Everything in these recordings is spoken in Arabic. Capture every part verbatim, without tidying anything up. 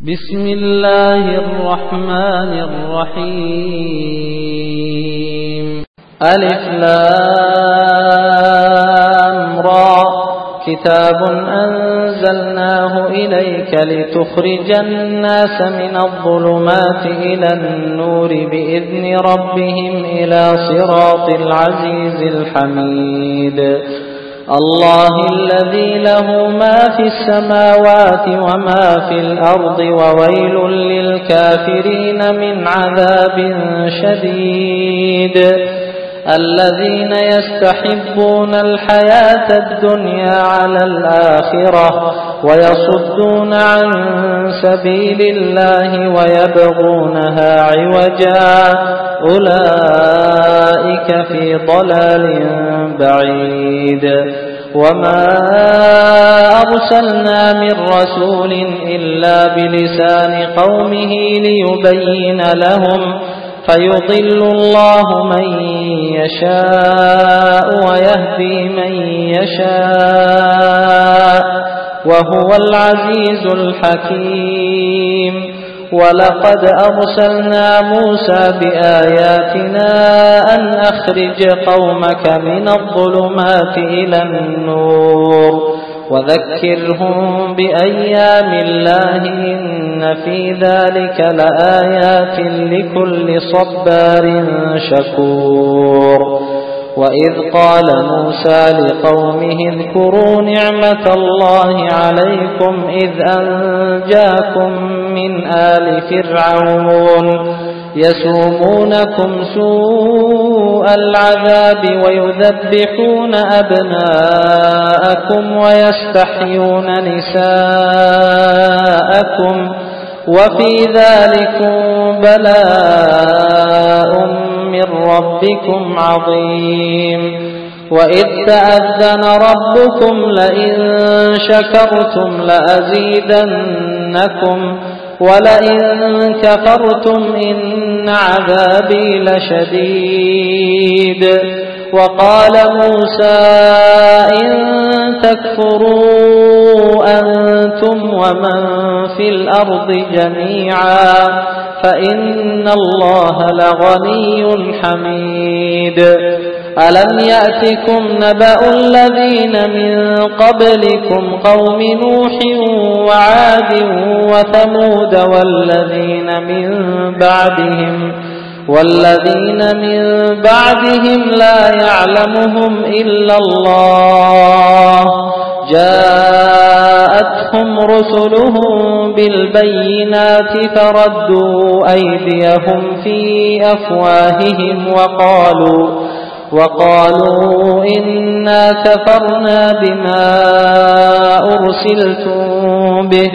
بسم الله الرحمن الرحيم. ألف لام را كتاب أنزلناه إليك لتخرج الناس من الظلمات إلى النور بإذن ربهم إلى صراط العزيز الحميد. الله الذي له ما في السماوات وما في الأرض وويل للكافرين من عذاب شديد. الذين يستحبون الحياة الدنيا على الآخرة ويصدون عن سبيل الله ويبغونها عوجا أولئك في ضلال بعيد. وما أرسلنا من رسول إلا بلسان قومه ليبين لهم فيضل الله من يشاء ويهدي من يشاء وهو العزيز الحكيم. ولقد أرسلنا موسى بآياتنا أن أخرج قومك من الظلمات إلى النور وذكرهم بأيام الله إن في ذلك لآيات لكل صبار شكور. وإذ قال موسى لقومه اذكروا نعمة الله عليكم إذ أنجاكم من آل فرعون يسومونكم سوء العذاب ويذبحون أبناءكم ويستحيون نساءكم وفي ذلكم بلاء من ربكم عظيم. وإذ تأذن ربكم لئن شكرتم لأزيدنكم ولئن كفرتم إن عذابي لشديد. وقال موسى إن تكفروا أنتم ومن في الأرض جميعا فإن الله لغني حميد. ألم يأتكم نبأ الذين من قبلكم قوم نوح وعاد وثمود والذين من بعدهم والذين من بعدهم لا يعلمهم إلا الله جاءتهم رسلهم بالبينات فردوا أيديهم في أفواههم وقالوا وقالوا إنا كفرنا بما أرسلتم به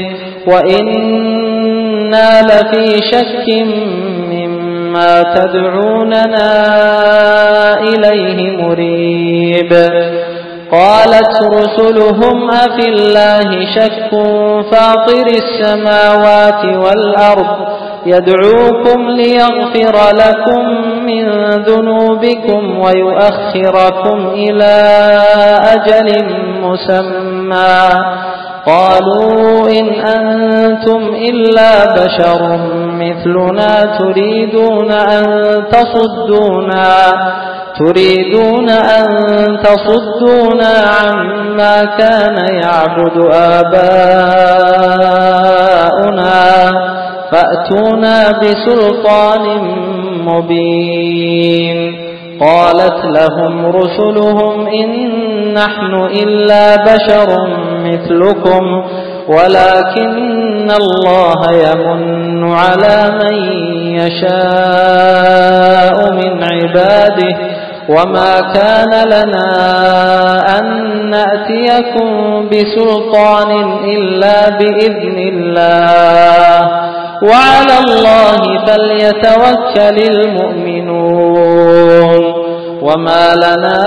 وإنا لفي شك مما تدعوننا إليه مريب. قالت رسلهم أفي الله شك فاطر السماوات والأرض يدعوكم ليغفر لكم من ذنوبكم ويؤخركم إلى أجل مسمى قالوا إن أنتم إلا بشر مثلنا تريدون أن تصدونا تريدون أن تصدونا عما كان يعبد آباؤنا فأتونا بسلطان مبين. قالت لهم رسلهم إن نحن إلا بشر مثلكم ولكن الله يمن على من يشاء من عباده وما كان لنا أن نأتيكم بسلطان إلا بإذن الله وعلى الله فليتوكل المؤمنون. وما لنا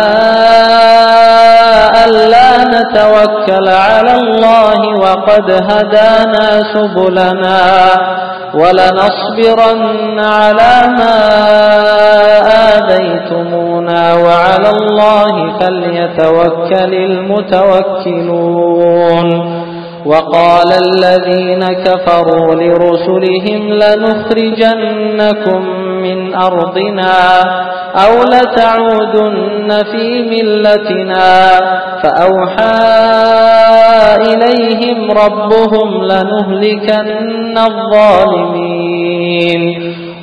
ألا نتوكل على الله وقد هدانا سبلنا ولنصبرن على ما آذيتمونا وعلى الله فليتوكل المتوكلون. وقال الذين كفروا لرسلهم لنخرجنكم من أرضنا أو لتعودن في ملتنا فأوحى إليهم ربهم لنهلكن الظالمين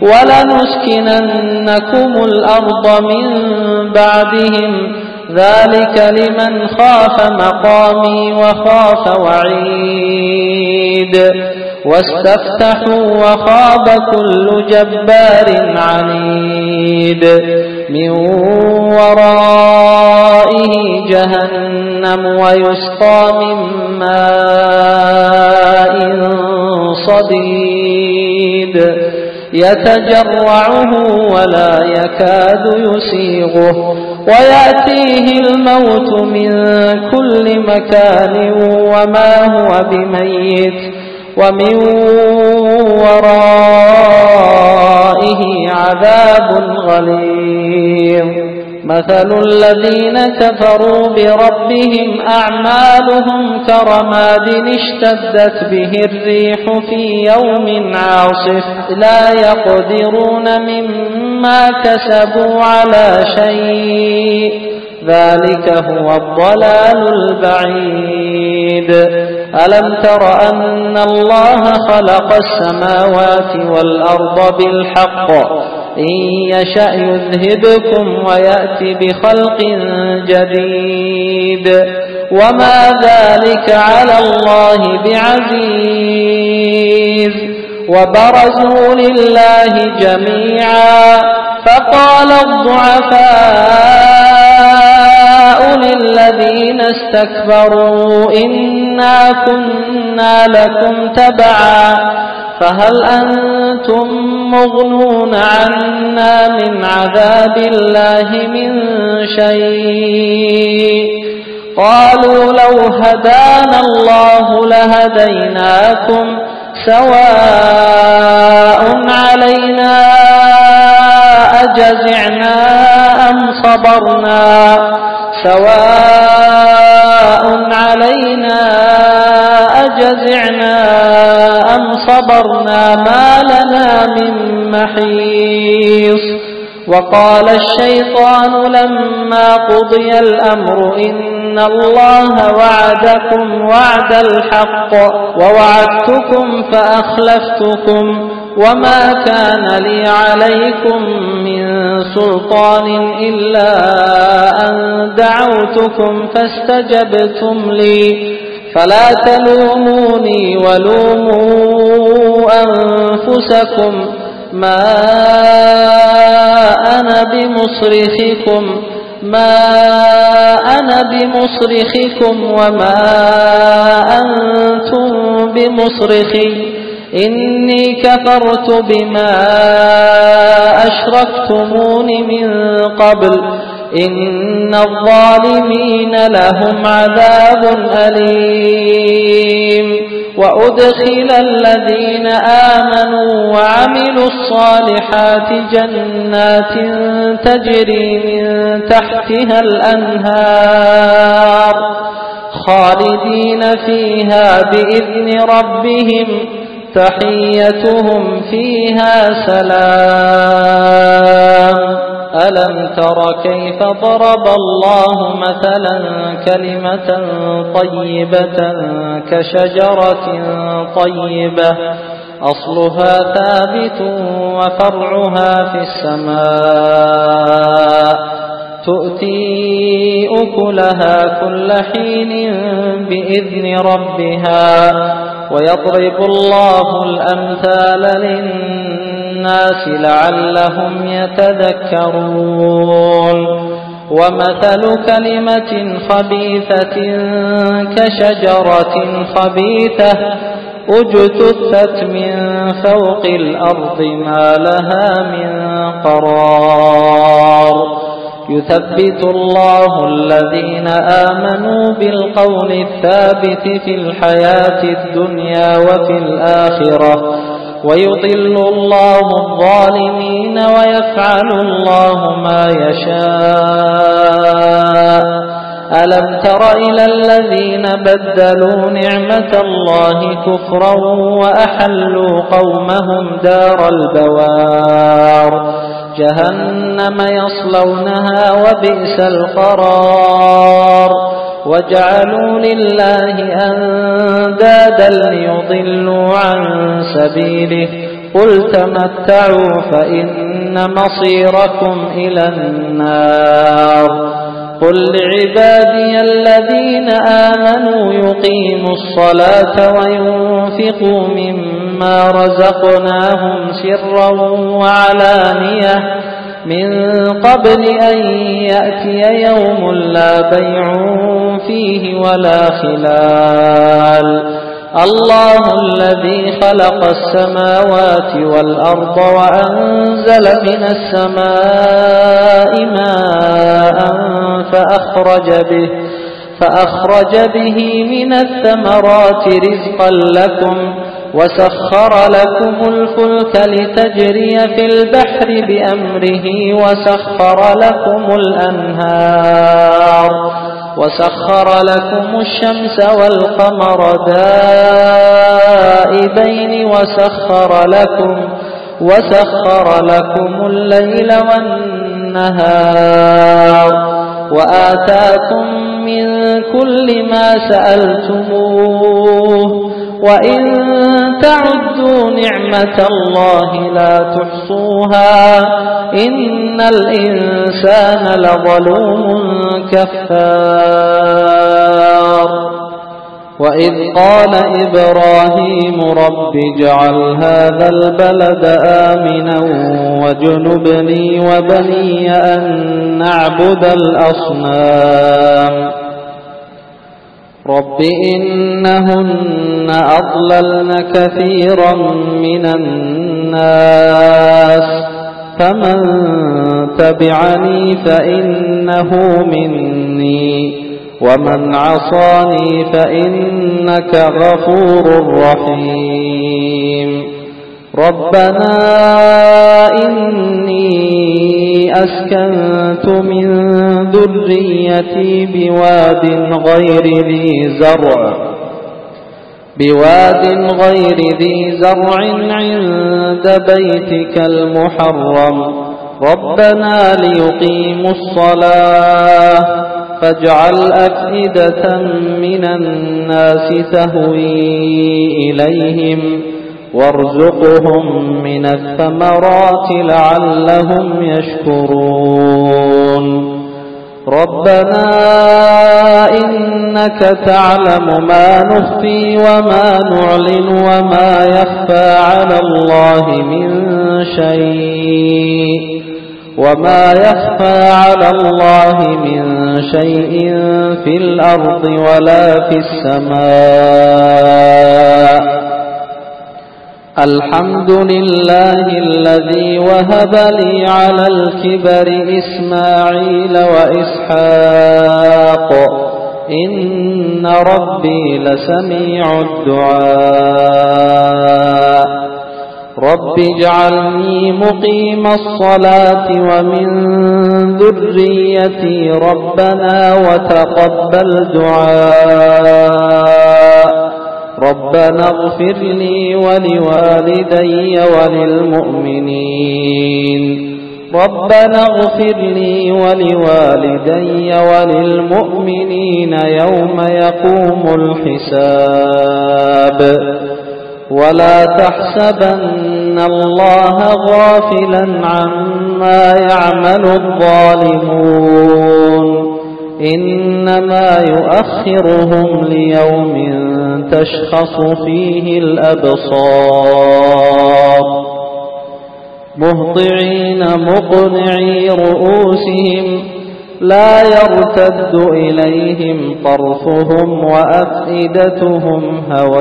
ولنسكننكم الأرض من بعدهم ذلك لمن خاف مقامي وخاف وعيد واستفتحوا وخاب كل جبار عنيد من ورائه جهنم ويسقى من ماء صديد يتجرعه ولا يكاد يسيغه ويأتيه الموت من كل مكان وما هو بميت ومن ورائه عذاب غليظ مثل الذين كفروا بربهم أعمالهم كرماد اشتدت به الريح في يوم عاصف لا يقدرون مما كسبوا على شيء ذلك هو الضلال البعيد ألم تر أن الله خلق السماوات والأرض بالحق إن يشأ يذهبكم ويأتي بخلق جديد وما ذلك على الله بعزيز وبرزوا لله جميعا فقال الضعفاء للذين استكبروا إنا كنا لكم تبعا فهل أنتم مغنون عنا من عذاب الله من شيء قالوا لو هدانا الله لهديناكم سواء علينا أجزعنا أم صبرنا سواء علينا أجزعنا أم صبرنا ما لنا من محيص وقال الشيطان لما قضي الأمر إن الله وعدكم وعد الحق ووعدتكم فأخلفتكم وما كان لي عليكم من سلطان إلا أن دعوتكم فاستجبتم لي فلا تلوموني ولوموا أنفسكم ما أنا بمصرخكم ما أنا بمصرخكم وما أنتم بمصرخي إني كفرت بما أشركتمون من قبل إن الظالمين لهم عذاب أليم وأدخل الذين آمنوا وعملوا الصالحات جنات تجري من تحتها الأنهار خالدين فيها بإذن ربهم تحيتهم فيها سلام ألم تر كيف ضرب الله مثلا كلمة طيبة كشجرة طيبة أصلها ثابت وفرعها في السماء تؤتي أكلها كل حين بإذن ربها ويضرب الله الأمثال للناس لعلهم يتذكرون ومثل كلمة خبيثة كشجرة خبيثة اجتثت من فوق الأرض ما لها من قرار يثبت الله الذين آمنوا بالقول الثابت في الحياة الدنيا وفي الآخرة ويضل الله الظالمين ويفعل الله ما يشاء ألم تر إلى الذين بدلوا نعمة الله كفرا وأحلوا قومهم دار البوار جهنم يصلونها وبئس القرار وجعلوا لله أندادا ليضلوا عن سبيله قل تمتعوا فإن مصيركم إلى النار قل لعبادي الذين آمنوا يقيموا الصلاة وينفقوا مما رزقناهم سرا وعلانية من قبل أن يأتي يوم لا بيع فيه ولا خلال الله الذي خلق السماوات والأرض وأنزل من السماء ماء فأخرج به, فأخرج به من الثمرات رزقا لكم وسخر لكم الفلك لتجري في البحر بأمره وسخر لكم الأنهار وسخر لكم الشمس والقمر دائبين وسخر لكم وسخر لكم الليل والنهار وآتاكم من كل ما سألتموه وإن تعدوا نعمة الله لا تحصوها إن الإنسان لظلوم كفار وإذ قال إبراهيم رب اجعل هذا البلد آمنا واجنبني وبني أن نعبد الأصنام رب إنهن أضللن كثيرا من الناس فمن تبعني فإنه مني ومن عصاني فإنك غفور رحيم ربنا إني أسكنت من ذريتي بواد غير ذي زرع بواد غير ذي زرع عند بيتك المحرم ربنا ليقيموا الصلاة فاجعل أفئدة من الناس تهوي إليهم وارزقهم من الثمرات لعلهم يشكرون ربنا إنك تعلم ما نخفي وما نعلن وما يخفى على الله من شيء وما يخفى على الله من شيء في الأرض ولا في السماء الحمد لله الذي وهب لي على الكبر إسماعيل وإسحاق إن ربي لسميع الدعاء رب اجعلني مقيم الصلاة ومن ذريتي ربنا وتقبل دعاء ربنا اغفر لي ولوالدي وللمؤمنين ربنا اغفر لي ولوالدي وللمؤمنين يوم يقوم الحساب ولا تحسبن الله غافلا عما يعمل الظالمون إنما يؤخرهم ليوم تشخص فيه الأبصار مهطعين مقنعي رؤوسهم لا يرتد إليهم طرفهم وأفئدتهم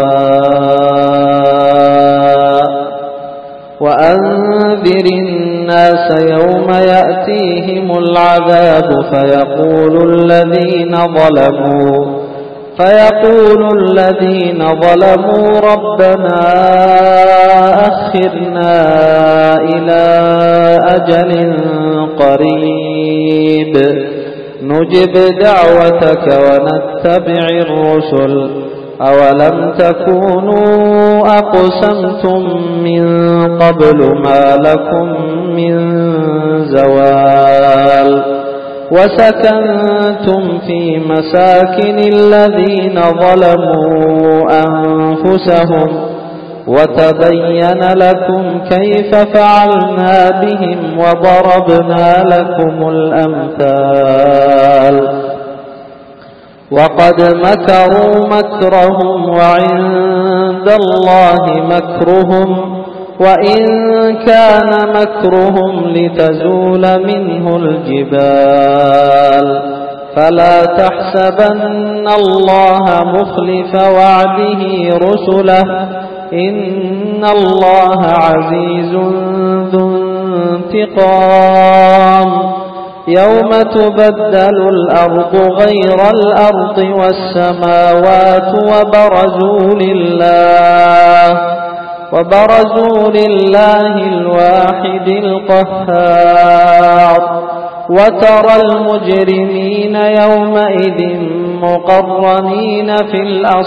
هواء وأنذر الناس يوم يأتيهم العذاب فيقول الذين ظلموا فيقول الذين ظلموا ربنا أخرنا إلى أجل قريب نجب دعوتك ونتبع الرسل أولم تكونوا أقسمتم من قبل ما لكم من زوال وسكنتم في مساكن الذين ظلموا أنفسهم وتبين لكم كيف فعلنا بهم وضربنا لكم الأمثال وقد مكروا مكرهم وعند الله مكرهم وإن كان مكرهم لتزول منه الجبال فلا تحسبن الله مخلف وعده رسله إن الله عزيز ذو انتقام يوم تبدل الأرض غير الأرض والسماوات وبرزوا لله وبرزوا لله الواحد القهار وترى المجرمين يومئذ مقرنين في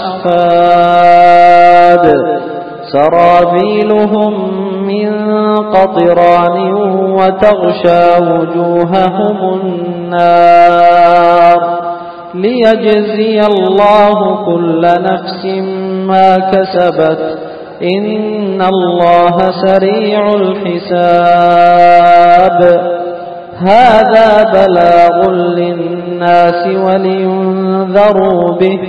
الأصفاد سرابيلهم من قطران وتغشى وجوههم النار ليجزي الله كل نفس ما كسبت إن الله سريع الحساب هذا بلاغ للناس ولينذروا به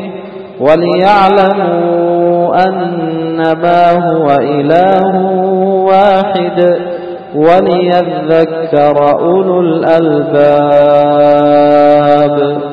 وليعلموا أنما هو إله واحد وليذكر أولو الألباب.